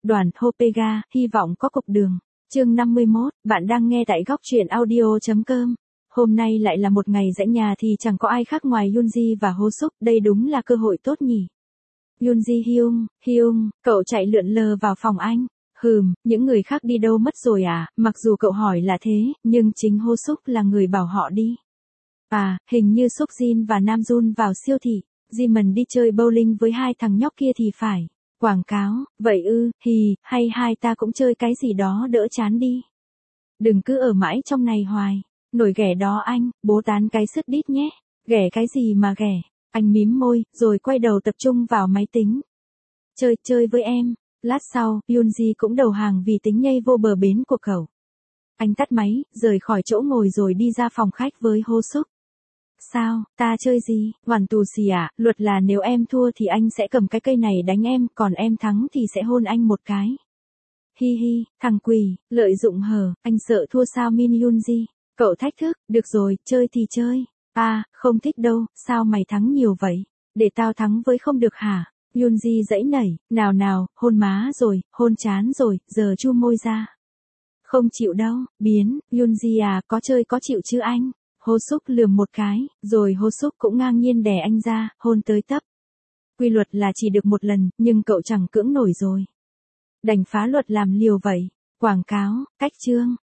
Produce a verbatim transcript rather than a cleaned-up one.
Đoàn Hopega, hy vọng có cục đường. Chương năm mươi mốt, bạn đang nghe tại góc truyện audio chấm com. Hôm nay lại là một ngày rẽ nhà thì chẳng có ai khác ngoài Yoonji và Ho Suk, đây đúng là cơ hội tốt nhỉ. Yoonji Hyung, Hyung, cậu chạy lượn lờ vào phòng anh. Hừm, những người khác đi đâu mất rồi à, mặc dù cậu hỏi là thế, nhưng chính Ho Suk là người bảo họ đi. À, hình như Suk Jin và Nam Jun vào siêu thị, Jimin đi chơi bowling với hai thằng nhóc kia thì phải. Quảng cáo, vậy ư, hì, hay hai ta cũng chơi cái gì đó đỡ chán đi. Đừng cứ ở mãi trong này hoài. Nổi ghẻ đó anh, bố tán cái sứt đít nhé. Ghẻ cái gì mà ghẻ. Anh mím môi, rồi quay đầu tập trung vào máy tính. Chơi, chơi với em. Lát sau, Yoonji cũng đầu hàng vì tính nhây vô bờ bến của cậu. Anh tắt máy, rời khỏi chỗ ngồi rồi đi ra phòng khách với Ho Suk. Sao, ta chơi gì, hoàn tù xì à, luật là nếu em thua thì anh sẽ cầm cái cây này đánh em, còn em thắng thì sẽ hôn anh một cái. Hi hi, thằng quỷ, lợi dụng hờ, anh sợ thua sao Min Yoonji. Cậu thách thức, được rồi, chơi thì chơi. À, không thích đâu, sao mày thắng nhiều vậy? Để tao thắng với không được hả? Yoonji dãy nảy, nào nào, hôn má rồi, hôn chán rồi, giờ chu môi ra. Không chịu đâu, biến, Yoonji à, có chơi có chịu chứ anh? Ho Suk lườm một cái, rồi Ho Suk cũng ngang nhiên đè anh ra, hôn tới tấp. Quy luật là chỉ được một lần, nhưng cậu chẳng cưỡng nổi rồi. Đành phá luật làm liều vậy. Quảng cáo, cách chương.